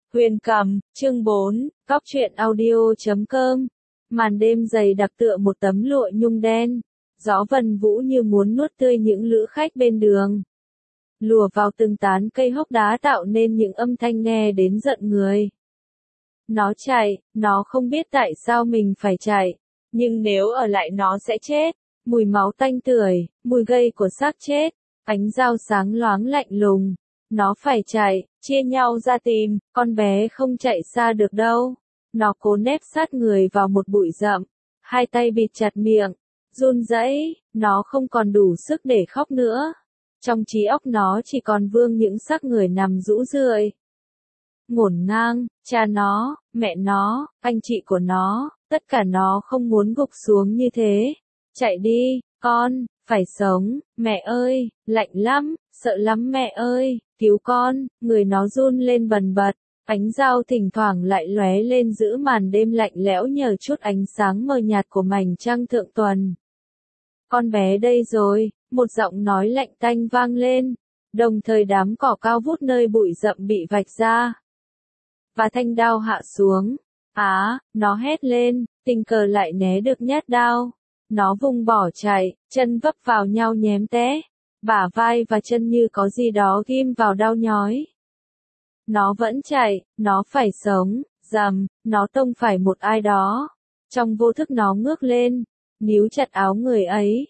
Huyền Cầm, chương 4, Góc truyện audio.com. Màn đêm dày đặc tựa một tấm lụa nhung đen, gió vần vũ như muốn nuốt tươi những lữ khách bên đường. Lùa vào từng tán cây hốc đá tạo nên những âm thanh nghe đến giận người. Nó chạy, nó không biết tại sao mình phải chạy, nhưng nếu ở lại nó sẽ chết. Mùi máu tanh tưởi, mùi gây của xác chết, ánh dao sáng loáng lạnh lùng. Nó phải chạy, chia nhau ra tìm, con bé không chạy xa được đâu. Nó cố nép sát người vào một bụi rậm, hai tay bịt chặt miệng, run rẩy, nó không còn đủ sức để khóc nữa. Trong trí óc nó chỉ còn vương những xác người nằm rũ rượi. Ngổn ngang, cha nó, mẹ nó, anh chị của nó, tất cả nó không muốn gục xuống như thế. Chạy đi, con, phải sống, mẹ ơi, lạnh lắm, sợ lắm mẹ ơi, cứu con, người nó run lên bần bật, ánh dao thỉnh thoảng lại lóe lên giữa màn đêm lạnh lẽo nhờ chút ánh sáng mờ nhạt của mảnh trăng thượng tuần. Con bé đây rồi, một giọng nói lạnh tanh vang lên, đồng thời đám cỏ cao vút nơi bụi rậm bị vạch ra. Và thanh đao hạ xuống, nó hét lên, tình cờ lại né được nhát đao. Nó vùng bỏ chạy, chân vấp vào nhau nhém té, bả vai và chân như có gì đó ghim vào đau nhói. Nó vẫn chạy, nó phải sống, rầm, nó tông phải một ai đó. Trong vô thức nó ngước lên, níu chặt áo người ấy.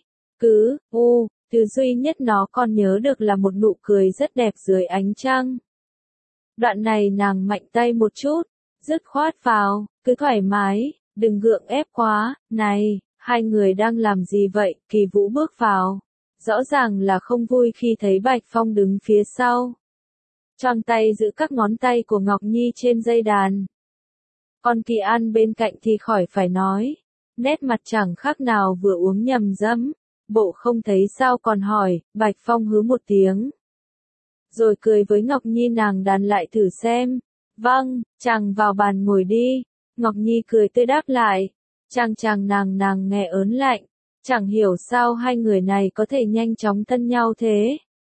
Thứ duy nhất nó còn nhớ được là một nụ cười rất đẹp dưới ánh trăng. Đoạn này nàng mạnh tay một chút, dứt khoát vào, cứ thoải mái, đừng gượng ép quá, này. Hai người đang làm gì vậy? Kỳ Vũ bước vào. Rõ ràng là không vui khi thấy Bạch Phong đứng phía sau. Tròn tay giữ các ngón tay của Ngọc Nhi trên dây đàn. Còn Kỳ An bên cạnh thì khỏi phải nói. Nét mặt chẳng khác nào vừa uống nhầm dẫm. Bộ không thấy sao còn hỏi, Bạch Phong hứ một tiếng. Rồi cười với Ngọc Nhi nàng đàn lại thử xem. Vâng, chàng vào bàn ngồi đi. Ngọc Nhi cười tươi đáp lại. Chàng nàng nghe ớn lạnh, chẳng hiểu sao hai người này có thể nhanh chóng thân nhau thế.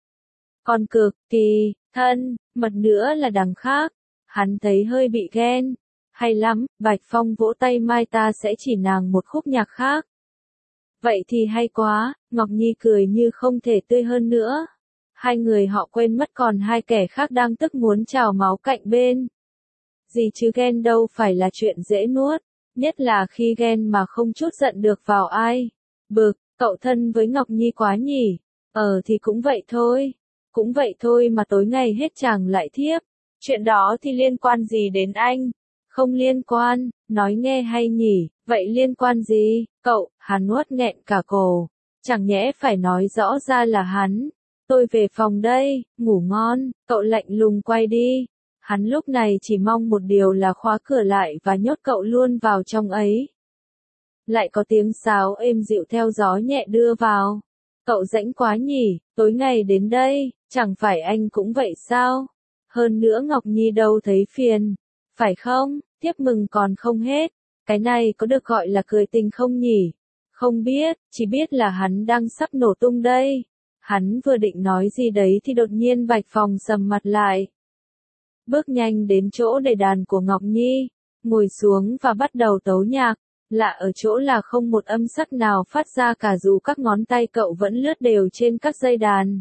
Còn cực kỳ thân, mật nữa là đằng khác, hắn thấy hơi bị ghen. Hay lắm, Bạch Phong vỗ tay mai ta sẽ chỉ nàng một khúc nhạc khác. Vậy thì hay quá, Ngọc Nhi cười như không thể tươi hơn nữa. Hai người họ quên mất còn hai kẻ khác đang tức muốn trào máu cạnh bên. Gì chứ ghen đâu phải là chuyện dễ nuốt. Nhất là khi ghen mà không chút giận được vào ai. Bực, cậu thân với Ngọc Nhi quá nhỉ. Thì cũng vậy thôi. Cũng vậy thôi mà tối ngày hết chàng lại thiếp. Chuyện đó thì liên quan gì đến anh? Không liên quan, nói nghe hay nhỉ, vậy liên quan gì? Cậu, hắn nuốt nghẹn cả cổ. Chẳng nhẽ phải nói rõ ra là hắn. Tôi về phòng đây, ngủ ngon, cậu lạnh lùng quay đi. Hắn lúc này chỉ mong một điều là khóa cửa lại và nhốt cậu luôn vào trong ấy. Lại có tiếng sáo êm dịu theo gió nhẹ đưa vào. Cậu rãnh quá nhỉ, tối ngày đến đây, chẳng phải anh cũng vậy sao? Hơn nữa Ngọc Nhi đâu thấy phiền, phải không? Tiếp mừng còn không hết, cái này có được gọi là cười tình không nhỉ? Không biết, chỉ biết là hắn đang sắp nổ tung đây. Hắn vừa định nói gì đấy thì đột nhiên Bạch Phong sầm mặt lại. Bước nhanh đến chỗ để đàn của Ngọc Nhi, ngồi xuống và bắt đầu tấu nhạc, lạ ở chỗ là không một âm sắc nào phát ra cả dù các ngón tay cậu vẫn lướt đều trên các dây đàn.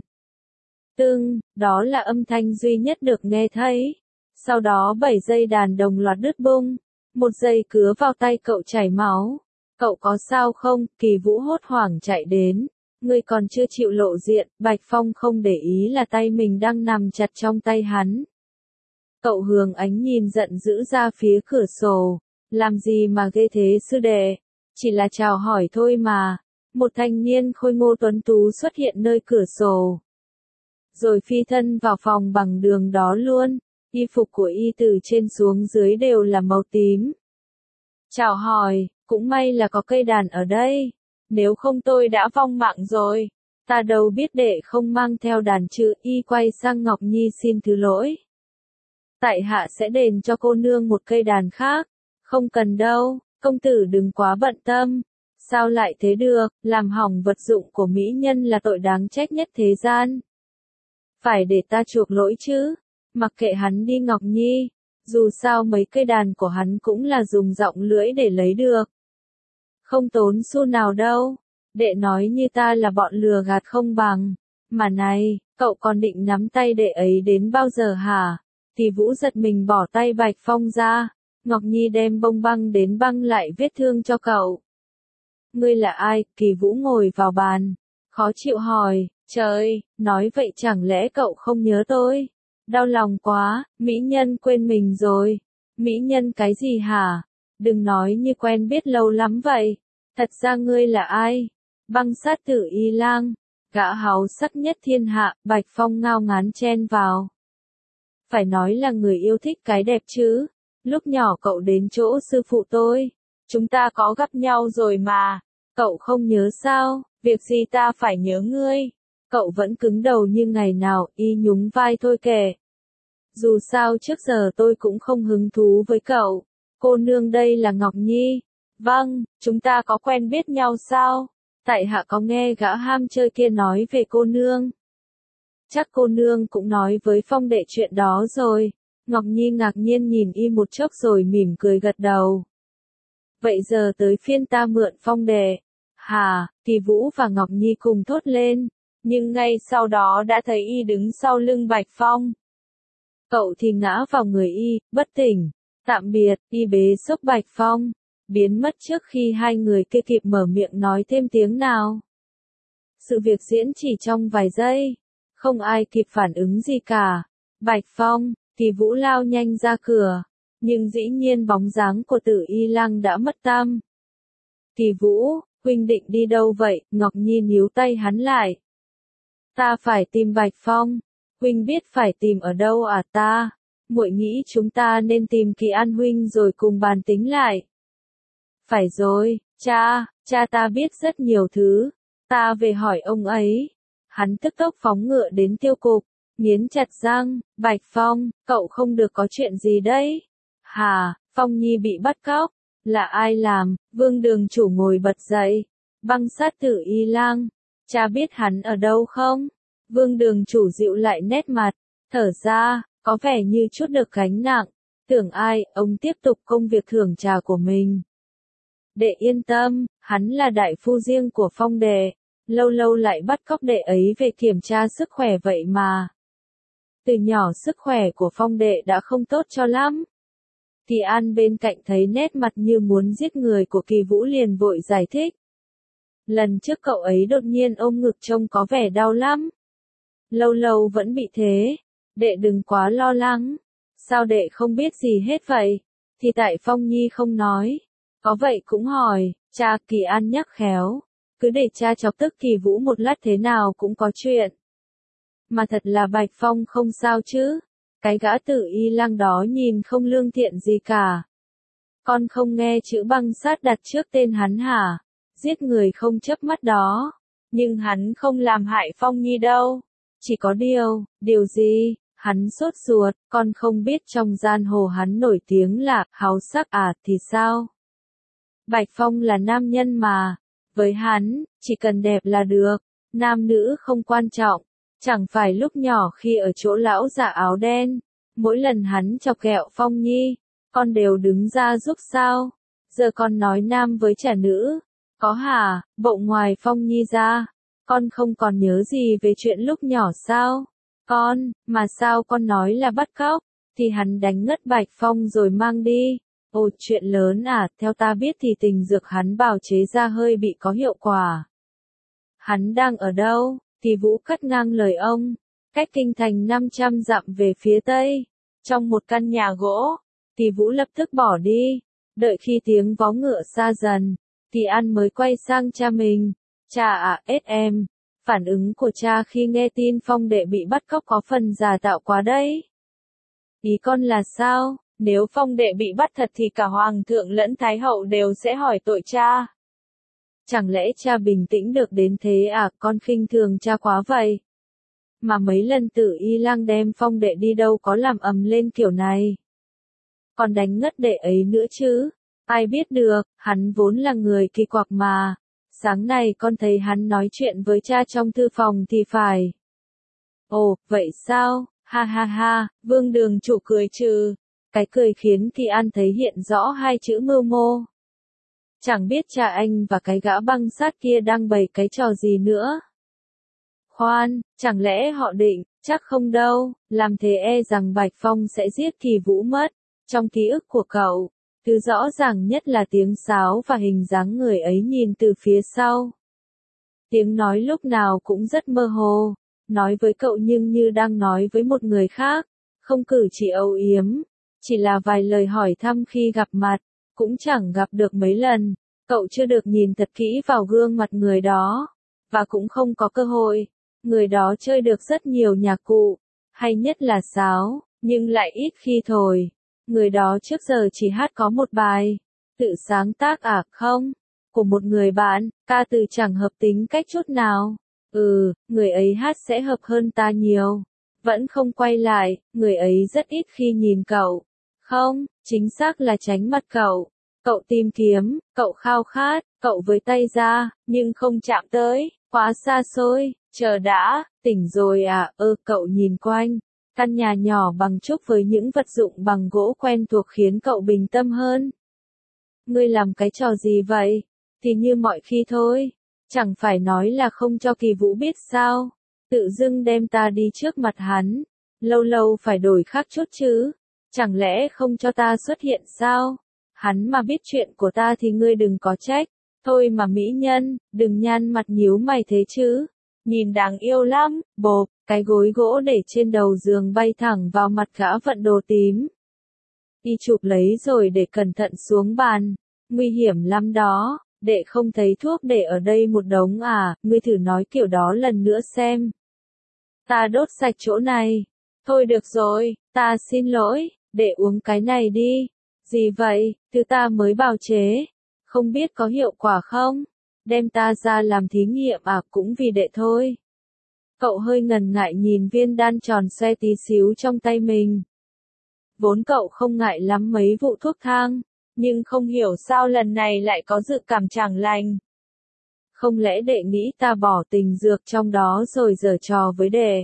Đó là âm thanh duy nhất được nghe thấy. Sau đó 7 dây đàn đồng loạt đứt bung, một dây cứa vào tay cậu chảy máu. Cậu có sao không? Kỳ Vũ hốt hoảng chạy đến. Người còn chưa chịu lộ diện, Bạch Phong không để ý là tay mình đang nằm chặt trong tay hắn. Cậu hướng ánh nhìn giận dữ ra phía cửa sổ. Làm gì mà ghê thế sư đệ? Chỉ là chào hỏi thôi mà. Một thanh niên khôi ngô tuấn tú xuất hiện nơi cửa sổ. Rồi phi thân vào phòng bằng đường đó luôn. Y phục của y từ trên xuống dưới đều là màu tím. Chào hỏi, cũng may là có cây đàn ở đây. Nếu không tôi đã vong mạng rồi. Ta đâu biết đệ không mang theo đàn chứ. Y quay sang Ngọc Nhi xin thứ lỗi. Tại hạ sẽ đền cho cô nương một cây đàn khác. Không cần đâu, công tử đừng quá bận tâm. Sao lại thế được, làm hỏng vật dụng của mỹ nhân là tội đáng trách nhất thế gian. Phải để ta chuộc lỗi chứ. Mặc kệ hắn đi Ngọc Nhi. Dù sao mấy cây đàn của hắn cũng là dùng giọng lưỡi để lấy được. Không tốn xu nào đâu. Đệ nói như ta là bọn lừa gạt không bằng. Mà này, cậu còn định nắm tay đệ ấy đến bao giờ hả? Thì Vũ giật mình bỏ tay Bạch Phong ra. Ngọc Nhi đem bông băng đến băng lại vết thương cho cậu. Ngươi là ai? Kỳ Vũ ngồi vào bàn. Khó chịu hỏi, trời, nói vậy chẳng lẽ cậu không nhớ tôi? Đau lòng quá, mỹ nhân quên mình rồi. Mỹ nhân cái gì hả? Đừng nói như quen biết lâu lắm vậy. Thật ra ngươi là ai? Băng sát tử Y Lang. Gã háo sắc nhất thiên hạ, Bạch Phong ngao ngán chen vào. Phải nói là người yêu thích cái đẹp chứ. Lúc nhỏ cậu đến chỗ sư phụ tôi. Chúng ta có gặp nhau rồi mà. Cậu không nhớ sao? Việc gì ta phải nhớ ngươi? Cậu vẫn cứng đầu như ngày nào, y nhún vai thôi kể. Dù sao trước giờ tôi cũng không hứng thú với cậu. Cô nương đây là Ngọc Nhi. Vâng, chúng ta có quen biết nhau sao? Tại hạ có nghe gã ham chơi kia nói về cô nương. Chắc cô nương cũng nói với Phong đệ chuyện đó rồi. Ngọc Nhi ngạc nhiên nhìn y một chốc rồi mỉm cười gật đầu. Vậy giờ tới phiên ta mượn Phong đệ. Hà, Kỳ Vũ và Ngọc Nhi cùng thốt lên. Nhưng ngay sau đó đã thấy y đứng sau lưng Bạch Phong. Cậu thì ngã vào người y, bất tỉnh. Tạm biệt, y bế xốc Bạch Phong. Biến mất trước khi hai người kia kịp mở miệng nói thêm tiếng nào. Sự việc diễn chỉ trong vài giây. Không ai kịp phản ứng gì cả. Bạch Phong, Kỳ Vũ lao nhanh ra cửa. Nhưng dĩ nhiên bóng dáng của Tử Y Lang đã mất tăm. Kỳ Vũ, huynh định đi đâu vậy? Ngọc Nhi níu tay hắn lại. Ta phải tìm Bạch Phong. Huynh biết phải tìm ở đâu à ta? Muội nghĩ chúng ta nên tìm Kỳ An huynh rồi cùng bàn tính lại. Phải rồi, cha ta biết rất nhiều thứ. Ta về hỏi ông ấy. Hắn tức tốc phóng ngựa đến Tiêu Cục, nghiến chặt răng, Bạch Phong, cậu không được có chuyện gì đấy. Hà, Phong Nhi bị bắt cóc. Là ai làm? Vương đường chủ ngồi bật dậy. Băng sát tử Y Lang. Cha biết hắn ở đâu không? Vương đường chủ dịu lại nét mặt, thở ra, có vẻ như chút được gánh nặng. Tưởng ai, ông tiếp tục công việc thưởng trà của mình. Đệ yên tâm, hắn là đại phu riêng của Phong đệ. Lâu lâu lại bắt cóc đệ ấy về kiểm tra sức khỏe vậy mà. Từ nhỏ sức khỏe của Phong đệ đã không tốt cho lắm. Kỳ An bên cạnh thấy nét mặt như muốn giết người của Kỳ Vũ liền vội giải thích. Lần trước cậu ấy đột nhiên ôm ngực trông có vẻ đau lắm. Lâu lâu vẫn bị thế. Đệ đừng quá lo lắng. Sao đệ không biết gì hết vậy? Thì tại Phong Nhi không nói. Có vậy cũng hỏi, cha. Kỳ An nhắc khéo. Cứ để cha chọc tức Kỳ Vũ một lát thế nào cũng có chuyện. Mà thật là Bạch Phong không sao chứ. Cái gã Tử Y Lang đó nhìn không lương thiện gì cả. Con không nghe chữ băng sát đặt trước tên hắn hả? Giết người không chớp mắt đó. Nhưng hắn không làm hại Phong Nhi đâu. Chỉ có điều gì? Hắn sốt ruột, con không biết trong giang hồ hắn nổi tiếng là háo sắc à thì sao? Bạch Phong là nam nhân mà. Với hắn, chỉ cần đẹp là được. Nam nữ không quan trọng. Chẳng phải lúc nhỏ khi ở chỗ lão già áo đen. Mỗi lần hắn chọc ghẹo Phong Nhi, con đều đứng ra giúp sao? Giờ con nói nam với trả nữ. Có hả? Bộ ngoài Phong Nhi ra. Con không còn nhớ gì về chuyện lúc nhỏ sao? Con, mà sao con nói là bắt cóc? Thì hắn đánh ngất Bạch Phong rồi mang đi. Ồ, chuyện lớn à, theo ta biết thì tình dược hắn bào chế ra hơi bị có hiệu quả. Hắn đang ở đâu? Thì Vũ cắt ngang lời ông. Cách kinh thành 500 dặm về phía tây. Trong một căn nhà gỗ. Thì Vũ lập tức bỏ đi. Đợi khi tiếng vó ngựa xa dần. Thì An mới quay sang cha mình. Cha à, em. Phản ứng của cha khi nghe tin Phong đệ bị bắt cóc có phần giả tạo quá đấy. Ý con là sao? Nếu Phong đệ bị bắt thật thì cả Hoàng thượng lẫn Thái hậu đều sẽ hỏi tội cha. Chẳng lẽ cha bình tĩnh được đến thế à? Con khinh thường cha quá vậy. Mà mấy lần Tử Y Lang đem Phong đệ đi đâu có làm ầm lên kiểu này. Còn đánh ngất đệ ấy nữa chứ. Ai biết được, hắn vốn là người kỳ quặc mà. Sáng nay con thấy hắn nói chuyện với cha trong thư phòng thì phải. Ồ, vậy sao? Ha ha ha, Vương đường chủ cười trừ. Cái cười khiến Kỳ An thấy hiện rõ hai chữ mưu mô. Chẳng biết cha anh và cái gã băng sát kia đang bày cái trò gì nữa. Khoan, chẳng lẽ họ định, chắc không đâu, làm thế e rằng Bạch Phong sẽ giết Kỳ Vũ mất. Trong ký ức của cậu, thứ rõ ràng nhất là tiếng sáo và hình dáng người ấy nhìn từ phía sau. Tiếng nói lúc nào cũng rất mơ hồ, nói với cậu nhưng như đang nói với một người khác, không cử chỉ âu yếm, chỉ là vài lời hỏi thăm khi gặp mặt, cũng chẳng gặp được mấy lần, cậu chưa được nhìn thật kỹ vào gương mặt người đó, và cũng không có cơ hội. Người đó chơi được rất nhiều nhạc cụ, hay nhất là sáo, nhưng lại ít khi thổi. Người đó trước giờ chỉ hát có một bài, tự sáng tác à không? Của một người bạn, ca từ chẳng hợp tính cách chút nào. Người ấy hát sẽ hợp hơn ta nhiều. Vẫn không quay lại, người ấy rất ít khi nhìn cậu. Không, chính xác là tránh mặt cậu. Cậu tìm kiếm, cậu khao khát, cậu với tay ra, nhưng không chạm tới, quá xa xôi. Chờ đã, tỉnh rồi à, cậu nhìn quanh. Căn nhà nhỏ bằng trúc với những vật dụng bằng gỗ quen thuộc khiến cậu bình tâm hơn. Ngươi làm cái trò gì vậy? Thì như mọi khi thôi. Chẳng phải nói là không cho Kỳ Vũ biết sao? Tự dưng đem ta đi trước mặt hắn. Lâu lâu phải đổi khác chút chứ. Chẳng lẽ không cho ta xuất hiện sao? Hắn mà biết chuyện của ta thì ngươi đừng có trách. Thôi mà mỹ nhân, đừng nhăn mặt nhíu mày thế chứ. Nhìn đáng yêu lắm, bộp, cái gối gỗ để trên đầu giường bay thẳng vào mặt gã vận đồ tím. Y chụp lấy rồi để cẩn thận xuống bàn. Nguy hiểm lắm đó, đệ không thấy thuốc để ở đây một đống à, ngươi thử nói kiểu đó lần nữa xem. Ta đốt sạch chỗ này. Thôi được rồi, ta xin lỗi, đệ uống cái này đi. Gì vậy, thứ ta mới bào chế. Không biết có hiệu quả không? Đem ta ra làm thí nghiệm à, cũng vì đệ thôi. Cậu hơi ngần ngại nhìn viên đan tròn xoe tí xíu trong tay mình. Vốn cậu không ngại lắm mấy vụ thuốc thang, nhưng không hiểu sao lần này lại có dự cảm chẳng lành. Không lẽ đệ nghĩ ta bỏ tình dược trong đó rồi giở trò với đệ?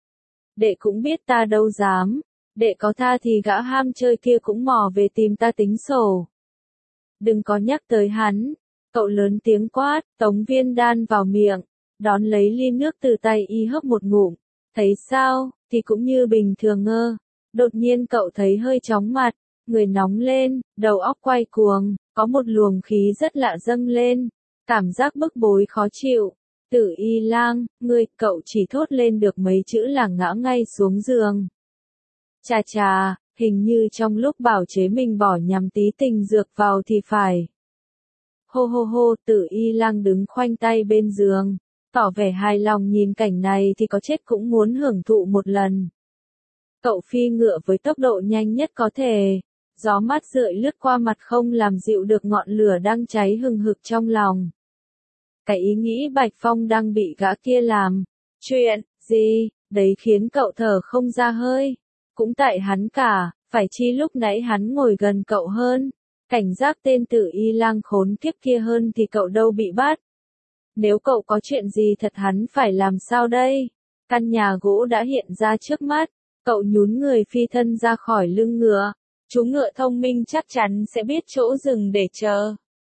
Đệ cũng biết ta đâu dám, đệ có tha thì gã ham chơi kia cũng mò về tìm ta tính sổ. Đừng có nhắc tới hắn. Cậu lớn tiếng quát, tống viên đan vào miệng, đón lấy ly nước từ tay y hớp một ngụm. Thấy sao, thì cũng như bình thường ngơ. Đột nhiên cậu thấy hơi chóng mặt, người nóng lên, đầu óc quay cuồng, có một luồng khí rất lạ dâng lên, cảm giác bức bối khó chịu. Tử Y Lang, cậu chỉ thốt lên được mấy chữ là ngã ngay xuống giường. Chà chà, hình như trong lúc bảo chế mình bỏ nhầm tí tình dược vào thì phải. Hô hô hô, Tử Y Lang đứng khoanh tay bên giường, tỏ vẻ hài lòng nhìn cảnh này thì có chết cũng muốn hưởng thụ một lần. Cậu phi ngựa với tốc độ nhanh nhất có thể, gió mát rượi lướt qua mặt không làm dịu được ngọn lửa đang cháy hừng hực trong lòng. Cái ý nghĩ Bạch Phong đang bị gã kia làm, chuyện, gì, đấy khiến cậu thở không ra hơi. Cũng tại hắn cả, phải chi lúc nãy hắn ngồi gần cậu hơn. Cảnh giác tên Tử Y Lang khốn kiếp kia hơn thì cậu đâu bị bắt. Nếu cậu có chuyện gì thật hắn phải làm sao đây? Căn nhà gỗ đã hiện ra trước mắt, cậu nhún người phi thân ra khỏi lưng ngựa. Chú ngựa thông minh chắc chắn sẽ biết chỗ dừng để chờ.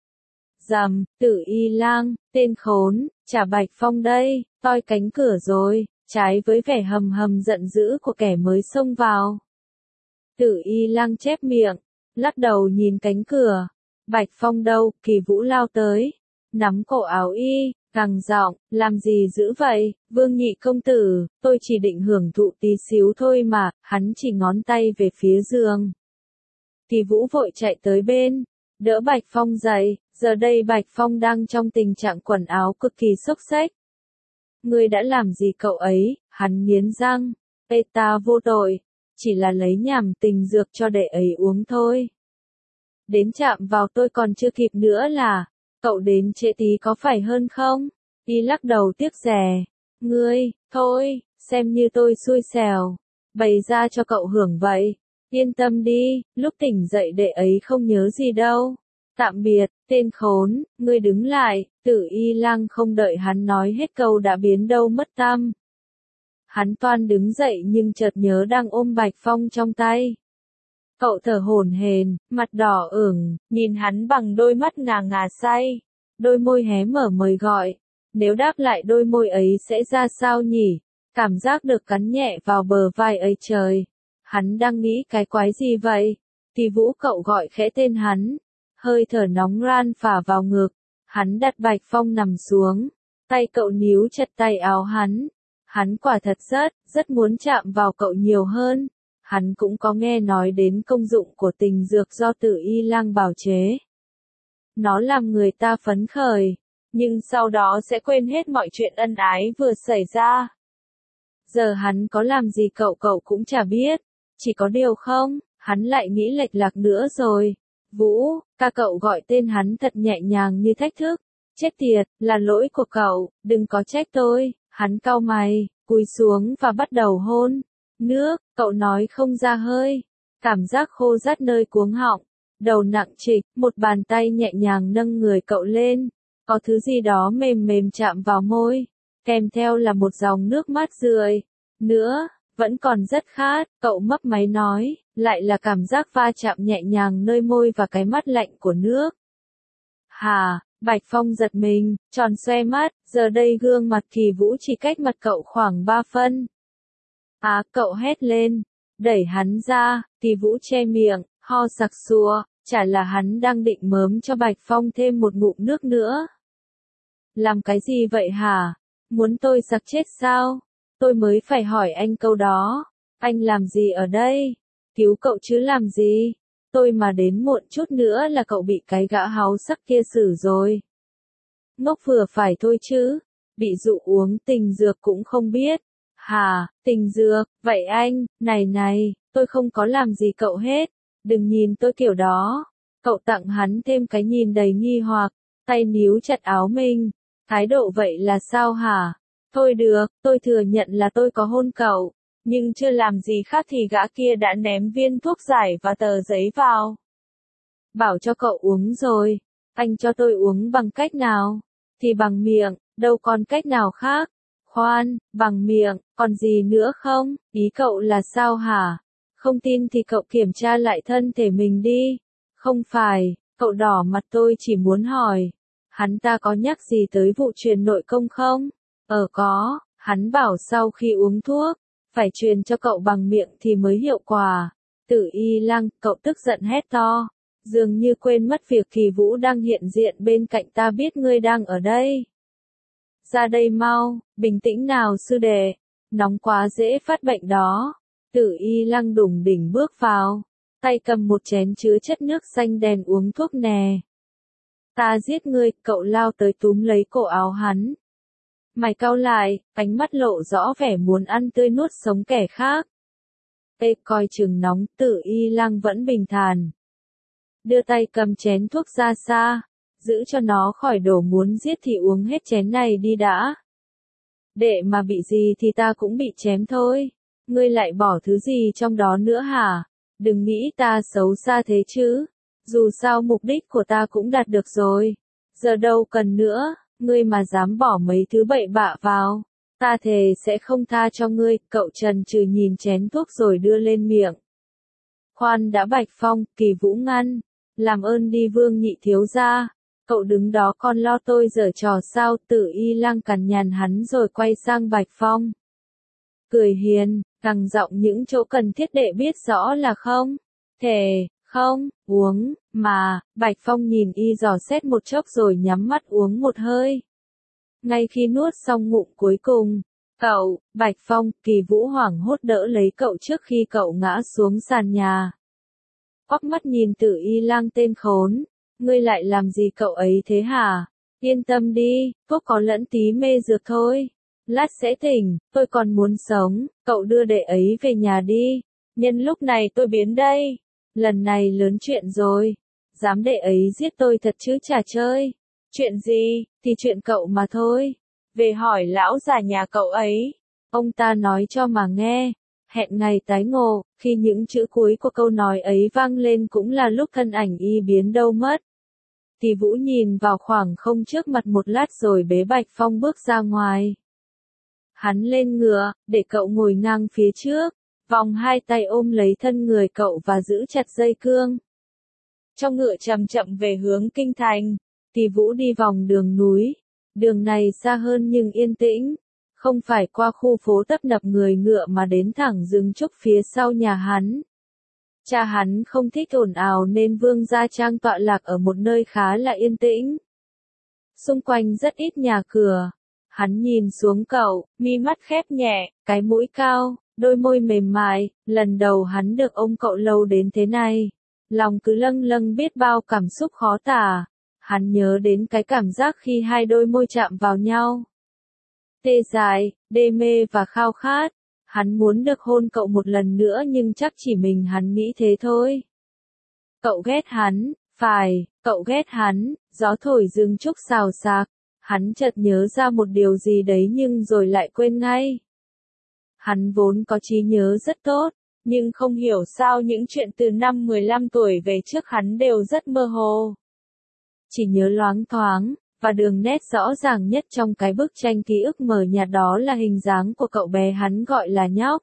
Rầm, Tử Y Lang, tên khốn, trả Bạch Phong đây, toi cánh cửa rồi, trái với vẻ hầm hầm giận dữ của kẻ mới xông vào. Tử Y Lang chép miệng, lắc đầu nhìn cánh cửa. Bạch Phong đâu, Kỳ Vũ lao tới, nắm cổ áo y, gằn giọng, làm gì dữ vậy, Vương Nhị công tử, tôi chỉ định hưởng thụ tí xíu thôi mà, hắn chỉ ngón tay về phía giường. Kỳ Vũ vội chạy tới bên, đỡ Bạch Phong dậy, giờ đây Bạch Phong đang trong tình trạng quần áo cực kỳ xốc xếch. Ngươi đã làm gì cậu ấy, hắn nghiến răng, ta vô tội, chỉ là lấy nhảm tình dược cho đệ ấy uống thôi. Đến chạm vào tôi còn chưa kịp nữa là, cậu đến trễ tí có phải hơn không? Y lắc đầu tiếc rẻ, ngươi, thôi, xem như tôi xui xẻo, bày ra cho cậu hưởng vậy. Yên tâm đi, lúc tỉnh dậy đệ ấy không nhớ gì đâu. Tạm biệt, tên khốn, ngươi đứng lại. Tử Y Lang không đợi hắn nói hết câu đã biến đâu mất tăm. Hắn toan đứng dậy nhưng chợt nhớ đang ôm Bạch Phong trong tay. Cậu thở hổn hển, mặt đỏ ửng, nhìn hắn bằng đôi mắt ngà ngà say. Đôi môi hé mở mời gọi. Nếu đáp lại đôi môi ấy sẽ ra sao nhỉ? Cảm giác được cắn nhẹ vào bờ vai ấy trời. Hắn đang nghĩ cái quái gì vậy? Thì Vũ cậu gọi khẽ tên hắn. Hơi thở nóng ran phả vào ngực. Hắn đặt Bạch Phong nằm xuống. Tay cậu níu chặt tay áo hắn. Hắn quả thật rất muốn chạm vào cậu nhiều hơn. Hắn cũng có nghe nói đến công dụng của tình dược do Tử Y Lang bào chế. Nó làm người ta phấn khởi, nhưng sau đó sẽ quên hết mọi chuyện ân ái vừa xảy ra. Giờ hắn có làm gì cậu cũng chả biết. Chỉ có điều không, hắn lại nghĩ lệch lạc nữa rồi. Vũ, ca cậu gọi tên hắn thật nhẹ nhàng như thách thức. Chết tiệt, là lỗi của cậu, đừng có trách tôi. Hắn cau mày, cúi xuống và bắt đầu hôn. Nước, cậu nói không ra hơi. Cảm giác khô rát nơi cuống họng. Đầu nặng trịch, một bàn tay nhẹ nhàng nâng người cậu lên. Có thứ gì đó mềm mềm chạm vào môi. Kèm theo là một dòng nước mát rượi. Nữa, vẫn còn rất khát, cậu mấp máy nói, lại là cảm giác va chạm nhẹ nhàng nơi môi và cái mắt lạnh của nước. Hà, Bạch Phong giật mình, tròn xoe mắt, giờ đây gương mặt Kỳ Vũ chỉ cách mặt cậu khoảng 3 phân. Cậu hét lên, đẩy hắn ra, Kỳ Vũ che miệng, ho sặc sụa, chả là hắn đang định mớm cho Bạch Phong thêm một ngụm nước nữa. Làm cái gì vậy hả? Muốn tôi sặc chết sao? Tôi mới phải hỏi anh câu đó. Anh làm gì ở đây? Cứu cậu chứ làm gì? Tôi mà đến muộn chút nữa là cậu bị cái gã háu sắc kia xử rồi. Ngốc vừa phải thôi chứ. Bị dụ uống tình dược cũng không biết. Hà, tình dược, vậy anh, này, tôi không có làm gì cậu hết. Đừng nhìn tôi kiểu đó. Cậu tặng hắn thêm cái nhìn đầy nghi hoặc, tay níu chặt áo mình. Thái độ vậy là sao hả? Thôi được, tôi thừa nhận là tôi có hôn cậu, nhưng chưa làm gì khác thì gã kia đã ném viên thuốc giải và tờ giấy vào. Bảo cho cậu uống rồi, anh cho tôi uống bằng cách nào? Thì bằng miệng, đâu còn cách nào khác. Khoan, bằng miệng, còn gì nữa không? Ý cậu là sao hả? Không tin thì cậu kiểm tra lại thân thể mình đi. Không phải, cậu đỏ mặt tôi chỉ muốn hỏi. Hắn ta có nhắc gì tới vụ truyền nội công không? Có, hắn bảo sau khi uống thuốc, phải truyền cho cậu bằng miệng thì mới hiệu quả. Tử Y Lang, cậu tức giận hét to. Dường như quên mất việc Kỳ Vũ đang hiện diện bên cạnh ta biết ngươi đang ở đây. Ra đây mau, bình tĩnh nào sư đệ. Nóng quá dễ phát bệnh đó. Tử Y Lang đủng đỉnh bước vào. Tay cầm một chén chứa chất nước xanh đèn uống thuốc nè. Ta giết ngươi, cậu lao tới túm lấy cổ áo hắn. Mày cau lại, ánh mắt lộ rõ vẻ muốn ăn tươi nuốt sống kẻ khác. Coi chừng nóng, Tử Y Lang vẫn bình thản. Đưa tay cầm chén thuốc ra xa, giữ cho nó khỏi đổ muốn giết thì uống hết chén này đi đã. Đệ mà bị gì thì ta cũng bị chém thôi. Ngươi lại bỏ thứ gì trong đó nữa hả? Đừng nghĩ ta xấu xa thế chứ. Dù sao mục đích của ta cũng đạt được rồi. Giờ đâu cần nữa. Ngươi mà dám bỏ mấy thứ bậy bạ vào, ta thề sẽ không tha cho ngươi. Cậu chần chừ nhìn chén thuốc rồi đưa lên miệng. Khoan đã Bạch Phong, Kỳ Vũ ngăn. Làm ơn đi Vương nhị thiếu gia. Cậu đứng đó còn lo tôi giở trò sao? Tử Y Lang cằn nhằn hắn rồi quay sang Bạch Phong. Cười hiền, gằn giọng những chỗ cần thiết đệ biết rõ là không? Thề, không, uống, mà, Bạch Phong nhìn y dò xét một chốc rồi nhắm mắt uống một hơi. Ngay khi nuốt xong ngụm cuối cùng, cậu, Bạch Phong, Kỳ Vũ hoảng hốt đỡ lấy cậu trước khi cậu ngã xuống sàn nhà. Quắc mắt nhìn Tử Y Lang tên khốn, ngươi lại làm gì cậu ấy thế hả? Yên tâm đi, thuốc có lẫn tí mê dược thôi. Lát sẽ tỉnh, tôi còn muốn sống, cậu đưa đệ ấy về nhà đi. Nhân lúc này tôi biến đây. Lần này lớn chuyện rồi. Dám đệ ấy giết tôi thật chứ chả chơi. Chuyện gì, thì chuyện cậu mà thôi. Về hỏi lão già nhà cậu ấy. Ông ta nói cho mà nghe. Hẹn ngày tái ngộ, khi những chữ cuối của câu nói ấy vang lên cũng là lúc thân ảnh y biến đâu mất. Thì Vũ nhìn vào khoảng không trước mặt một lát rồi bế Bạch Phong bước ra ngoài. Hắn lên ngựa, để cậu ngồi ngang phía trước. Vòng hai tay ôm lấy thân người cậu và giữ chặt dây cương. Trong ngựa chậm chậm về hướng kinh thành, Tỷ Vũ đi vòng đường núi. Đường này xa hơn nhưng yên tĩnh, không phải qua khu phố tấp nập người ngựa mà đến thẳng rừng trúc phía sau nhà hắn. Cha hắn không thích ồn ào nên Vương gia trang tọa lạc ở một nơi khá là yên tĩnh. Xung quanh rất ít nhà cửa. Hắn nhìn xuống cậu, mi mắt khép nhẹ, cái mũi cao, đôi môi mềm mại, lần đầu hắn được ôm cậu lâu đến thế này. Lòng cứ lâng lâng biết bao cảm xúc khó tả. Hắn nhớ đến cái cảm giác khi hai đôi môi chạm vào nhau. Tê dại, đê mê và khao khát. Hắn muốn được hôn cậu một lần nữa nhưng chắc chỉ mình hắn nghĩ thế thôi. Cậu ghét hắn, phải, cậu ghét hắn, gió thổi rừng trúc xào xạc. Hắn chợt nhớ ra một điều gì đấy nhưng rồi lại quên ngay. Hắn vốn có trí nhớ rất tốt, nhưng không hiểu sao những chuyện từ năm 15 tuổi về trước hắn đều rất mơ hồ. Chỉ nhớ loáng thoáng, và đường nét rõ ràng nhất trong cái bức tranh ký ức mờ nhạt đó là hình dáng của cậu bé hắn gọi là Nhóc.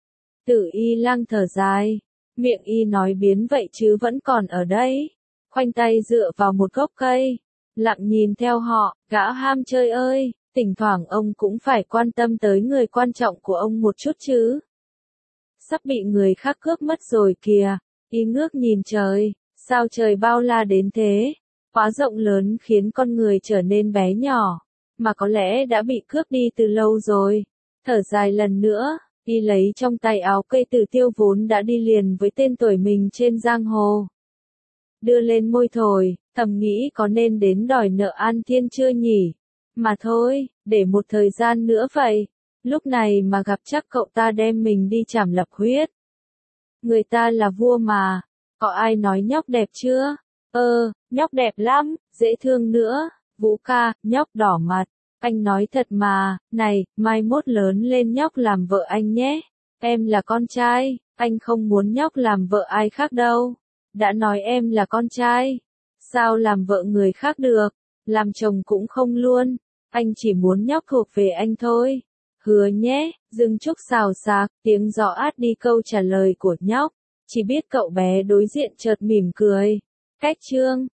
Tử Y Lang thở dài, miệng y nói biến vậy chứ vẫn còn ở đây, khoanh tay dựa vào một gốc cây, lặng nhìn theo họ, gã ham chơi ơi, thỉnh thoảng ông cũng phải quan tâm tới người quan trọng của ông một chút chứ. Sắp bị người khác cướp mất rồi kìa, y ngước nhìn trời, sao trời bao la đến thế? Quá rộng lớn khiến con người trở nên bé nhỏ, mà có lẽ đã bị cướp đi từ lâu rồi. Thở dài lần nữa, y lấy trong tay áo cây tử tiêu vốn đã đi liền với tên tuổi mình trên giang hồ. Đưa lên môi thổi, thầm nghĩ có nên đến đòi nợ An Thiên chưa nhỉ? Mà thôi, để một thời gian nữa vậy. Lúc này mà gặp chắc cậu ta đem mình đi chảm lập huyết. Người ta là vua mà, có ai nói Nhóc đẹp chưa? Nhóc đẹp lắm, dễ thương nữa. Vũ ca, Nhóc đỏ mặt. Anh nói thật mà, này, mai mốt lớn lên Nhóc làm vợ anh nhé. Em là con trai, anh không muốn Nhóc làm vợ ai khác đâu. Đã nói em là con trai, sao làm vợ người khác được, làm chồng cũng không luôn. Anh chỉ muốn Nhóc thuộc về anh thôi. Hứa nhé, rừng trúc xào xạc, tiếng gió át đi câu trả lời của Nhóc. Chỉ biết cậu bé đối diện chợt mỉm cười. Cách chương